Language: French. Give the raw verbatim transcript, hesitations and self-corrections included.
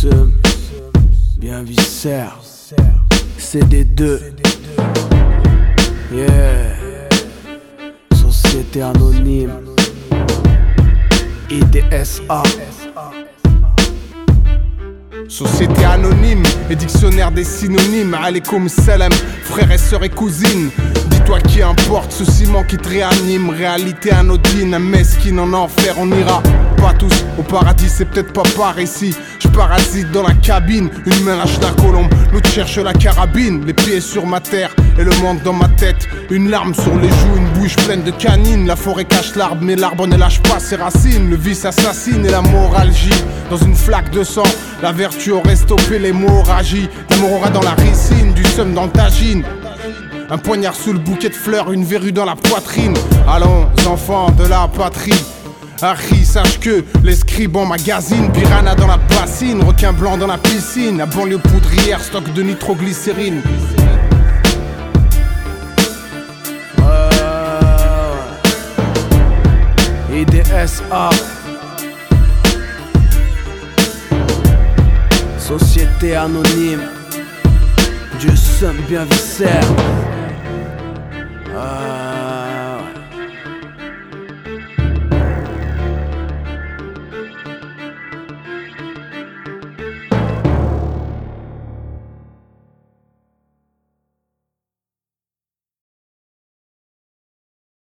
seum, bien viscère. C D deux. Yeah. Société anonyme. I D S A. Société anonyme et dictionnaire des synonymes. Alaykoum salam, frères et sœurs et cousines. Dis-toi qui importe ce ciment qui te réanime. Réalité anodine, un mesquine en enfer, on ira pas tous au paradis, c'est peut-être pas par ici. Je parasite dans la cabine, une main lâche la colombe, l'autre cherche la carabine. Les pieds sur ma terre et le monde dans ma tête. Une larme sur les joues, une bouche pleine de canines. La forêt cache l'arbre, mais l'arbre ne lâche pas ses racines. Le vice assassine et la moralgie dans une flaque de sang. La vertu aurait stoppé l'hémorragie. L'amour aura dans la ricine, du seum dans le tagine. Un poignard sous le bouquet de fleurs, une verrue dans la poitrine. Allons, enfants de la patrie. Harry, sache que les scribes en magazine. Piranha dans la bassine, requin blanc dans la piscine. La banlieue poudrière, stock de nitroglycérine. euh, I D S A. Société anonyme. Dieu seum bien viscère.